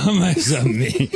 mes amis,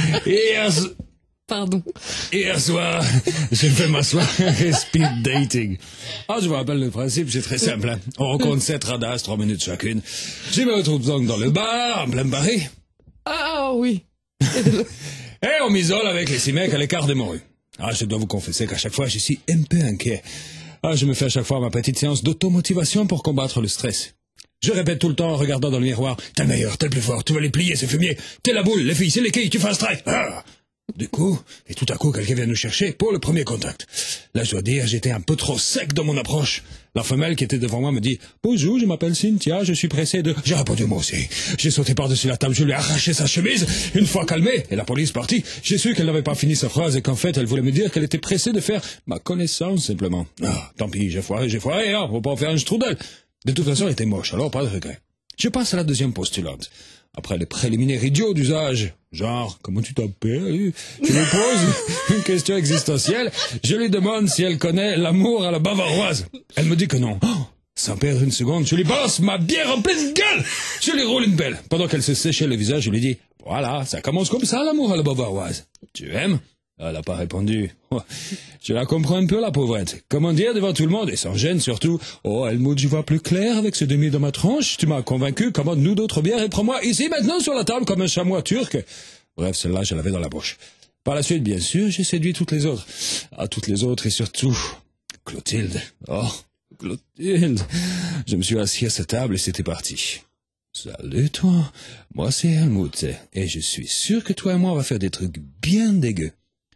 hier soir, j'ai fait ma soirée speed dating. Je vous rappelle le principe, c'est très simple. Hein. On rencontre 7 radasses, 3 minutes chacune. Je me retrouve donc dans le bar, en plein Paris. Oui. Et on m'isole avec les 6 mecs à l'écart de mon rue. Je dois vous confesser qu'à chaque fois, je suis un peu inquiet. Je me fais à chaque fois ma petite séance d'automotivation pour combattre le stress. Je répète tout le temps en regardant dans le miroir, t'es le meilleur, t'es le plus fort, tu vas les plier, c'est fumier, t'es la boule, les filles, c'est les quilles, tu fais un strike. Du coup, et tout à coup, quelqu'un vient nous chercher pour le premier contact. Là, je dois dire, j'étais un peu trop sec dans mon approche. La femelle qui était devant moi me dit « Bonjour, je m'appelle Cynthia, je suis pressé de... » J'ai répondu moi aussi. J'ai sauté par-dessus la table, je lui ai arraché sa chemise. Une fois calmée, et la police partie, j'ai su qu'elle n'avait pas fini sa phrase et qu'en fait, elle voulait me dire qu'elle était pressée de faire ma connaissance, simplement. Tant pis, j'ai foiré, faut pas en faire un strudel. De toute façon, elle était moche, alors pas de regret. Je passe à la deuxième postulante. Après les préliminaires idiots d'usage, genre, comment tu t'appelles? Je lui pose une question existentielle, je lui demande si elle connaît l'amour à la bavaroise. Elle me dit que non. Sans perdre une seconde, je lui balance ma bière en pleine gueule. Je lui roule une belle. Pendant qu'elle se séchait le visage, je lui dis, voilà, ça commence comme ça l'amour à la bavaroise. Tu aimes? Elle n'a pas répondu. Je la comprends un peu, la pauvrette. Comment dire devant tout le monde, et sans gêne surtout, Helmut, je vois plus clair avec ce demi dans ma tronche. Tu m'as convaincu, commande-nous d'autres bières et prends-moi ici, maintenant, sur la table, comme un chamois turc. Bref, celle-là, je l'avais dans la bouche. Par la suite, bien sûr, j'ai séduit toutes les autres. Toutes les autres, et surtout, Clotilde. Clotilde. Je me suis assis à cette table et c'était parti. Salut, toi. Moi, c'est Helmut. Et je suis sûr que toi et moi, on va faire des trucs bien dégueux.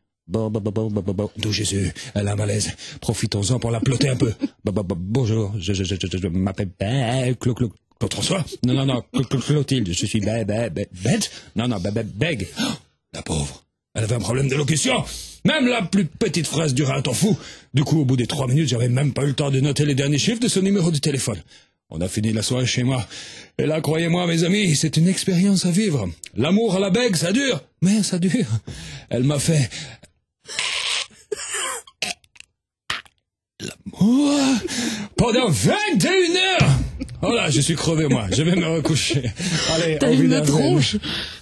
D'où Jésus, elle a un malaise. Profitons-en pour la ploter un peu. Bonjour, je m'appelle Claude François. Non, Clotilde, je suis bête. Non, bègue. La pauvre, elle avait un problème d'élocution. Même la plus petite phrase durait un temps fou. Du coup, au bout des 3 minutes, j'avais même pas eu le temps de noter les derniers chiffres de son numéro de téléphone. On a fini la soirée chez moi. Et là, croyez-moi, mes amis, c'est une expérience à vivre. L'amour à la bègue, ça dure. Mais ça dure. Elle m'a fait... l'amour pendant 21 heures. Je suis crevé, moi. Je vais me recoucher. Allez, t'as une tronche.